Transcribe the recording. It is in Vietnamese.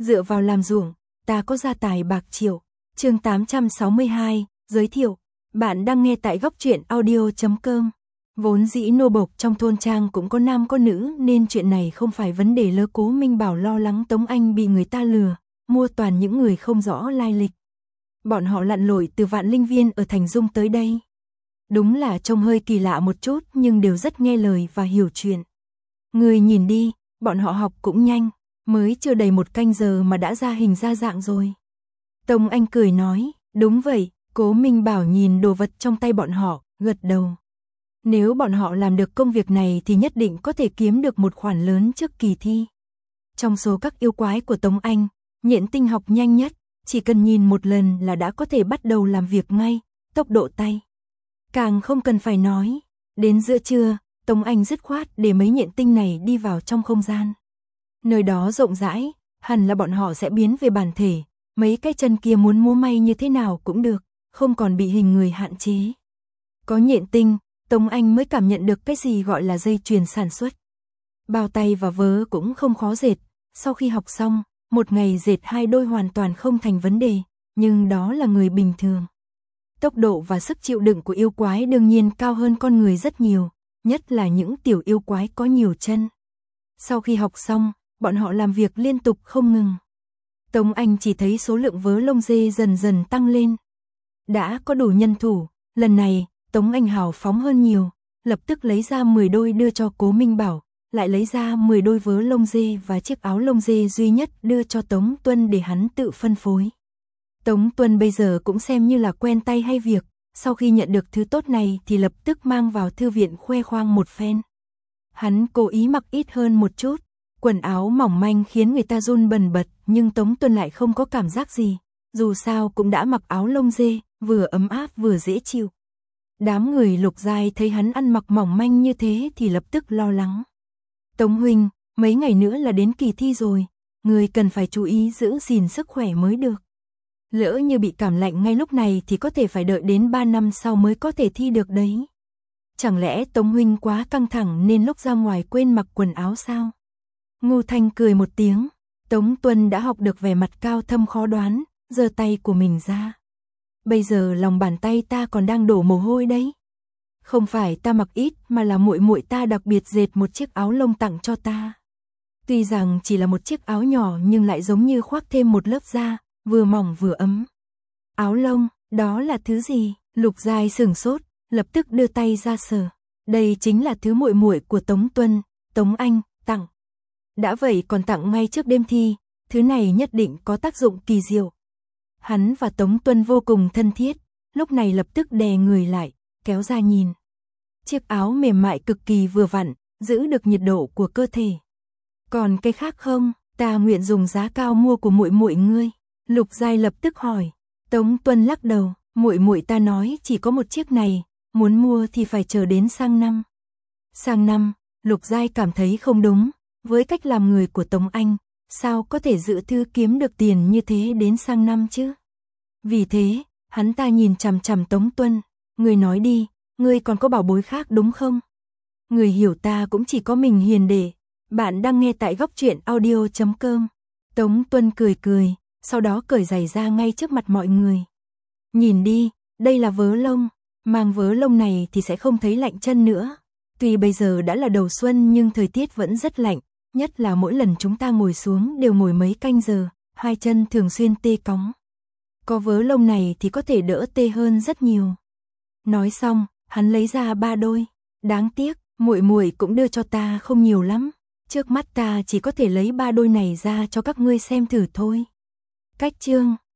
dựa vào làm ruộng, ta có gia tài bạc triệu. Chương 862, giới thiệu. Bạn đang nghe tại góc truyện audio.com. Vốn dĩ nô bộc trong thôn trang cũng có nam có nữ nên chuyện này không phải vấn đề lớn. Cố Minh Bảo lo lắng Tống Anh bị người ta lừa, mua toàn những người không rõ lai lịch. Bọn họ lặn lội từ Vạn Linh Viên ở Thành Dung tới đây. Đúng là trông hơi kỳ lạ một chút nhưng đều rất nghe lời và hiểu chuyện. Người nhìn đi, bọn họ học cũng nhanh, mới chưa đầy một canh giờ mà đã ra hình ra dạng rồi. Tống Anh cười nói, đúng vậy. Cố Minh Bảo nhìn đồ vật trong tay bọn họ, gật đầu. Nếu bọn họ làm được công việc này thì nhất định có thể kiếm được một khoản lớn trước kỳ thi. Trong số các yêu quái của Tống Anh, Nhện Tinh học nhanh nhất, chỉ cần nhìn một lần là đã có thể bắt đầu làm việc ngay, tốc độ tay. Càng không cần phải nói, đến giữa trưa, Tống Anh dứt khoát để mấy nhện tinh này đi vào trong không gian. Nơi đó rộng rãi, hẳn là bọn họ sẽ biến về bản thể, mấy cái chân kia muốn múa may như thế nào cũng được, không còn bị hình người hạn chế. Có nhện tinh, Tống Anh mới cảm nhận được cái gì gọi là dây chuyền sản xuất. Bao tay và vớ cũng không khó dệt, sau khi học xong, một ngày dệt 2 đôi hoàn toàn không thành vấn đề, nhưng đó là người bình thường. Tốc độ và sức chịu đựng của yêu quái đương nhiên cao hơn con người rất nhiều, nhất là những tiểu yêu quái có nhiều chân. Sau khi học xong, bọn họ làm việc liên tục không ngừng. Tống Anh chỉ thấy số lượng vớ lông dê dần dần tăng lên. Đã có đủ nhân thủ, lần này, Tống Anh hào phóng hơn nhiều, lập tức lấy ra 10 đôi đưa cho Cố Minh Bảo, lại lấy ra 10 đôi vớ lông dê và chiếc áo lông dê duy nhất đưa cho Tống Tuân để hắn tự phân phối. Tống Tuân bây giờ cũng xem như là quen tay hay việc, sau khi nhận được thứ tốt này thì lập tức mang vào thư viện khoe khoang một phen. Hắn cố ý mặc ít hơn một chút, quần áo mỏng manh khiến người ta run bần bật, nhưng Tống Tuân lại không có cảm giác gì, dù sao cũng đã mặc áo lông dê, vừa ấm áp vừa dễ chịu. Đám người Lục Giai thấy hắn ăn mặc mỏng manh như thế thì lập tức lo lắng. Tống huynh, mấy ngày nữa là đến kỳ thi rồi, người cần phải chú ý giữ gìn sức khỏe mới được. Lỡ như bị cảm lạnh ngay lúc này thì có thể phải đợi đến 3 năm sau mới có thể thi được đấy. Chẳng lẽ Tống huynh quá căng thẳng nên lúc ra ngoài quên mặc quần áo sao? Ngô Thanh cười một tiếng, Tống Tuân đã học được vẻ mặt cao thâm khó đoán, giơ tay của mình ra. Bây giờ lòng bàn tay ta còn đang đổ mồ hôi đấy. Không phải ta mặc ít mà là muội muội ta đặc biệt dệt một chiếc áo lông tặng cho ta. Tuy rằng chỉ là một chiếc áo nhỏ nhưng lại giống như khoác thêm một lớp da, vừa mỏng vừa ấm. Áo lông, đó là thứ gì? Lục Giai sửng sốt, lập tức đưa tay ra sờ. Đây chính là thứ muội muội của Tống Tuân, Tống Anh tặng. Đã vậy còn tặng ngay trước đêm thi, thứ này nhất định có tác dụng kỳ diệu. Hắn và Tống Tuân vô cùng thân thiết, lúc này lập tức đè người lại, kéo ra nhìn. Chiếc áo mềm mại cực kỳ vừa vặn, giữ được nhiệt độ của cơ thể. Còn cái khác không, ta nguyện dùng giá cao mua của muội muội ngươi. Lục Giai lập tức hỏi. Tống Tuân lắc đầu, muội muội ta nói chỉ có một chiếc này, muốn mua thì phải chờ đến sang năm. Sang năm, Lục Giai cảm thấy không đúng, với cách làm người của Tống Anh, sao có thể dự thư kiếm được tiền như thế đến sang năm chứ? Vì thế, hắn ta nhìn chằm chằm Tống Tuân, ngươi nói đi, ngươi còn có bảo bối khác đúng không? Người hiểu ta cũng chỉ có mình Hiền Đệ. Bạn đang nghe tại góc truyện audio.com. Tống Tuân cười cười, sau đó cởi giày ra ngay trước mặt mọi người. Nhìn đi, đây là vớ lông, mang vớ lông này thì sẽ không thấy lạnh chân nữa. Tuy bây giờ đã là đầu xuân nhưng thời tiết vẫn rất lạnh, nhất là mỗi lần chúng ta ngồi xuống đều ngồi mấy canh giờ, hai chân thường xuyên tê cóng. Có vớ lông này thì có thể đỡ tê hơn rất nhiều. Nói xong, hắn lấy ra 3 đôi. Đáng tiếc, muội muội cũng đưa cho ta không nhiều lắm. Trước mắt ta chỉ có thể lấy 3 đôi này ra cho các ngươi xem thử thôi. Cách chương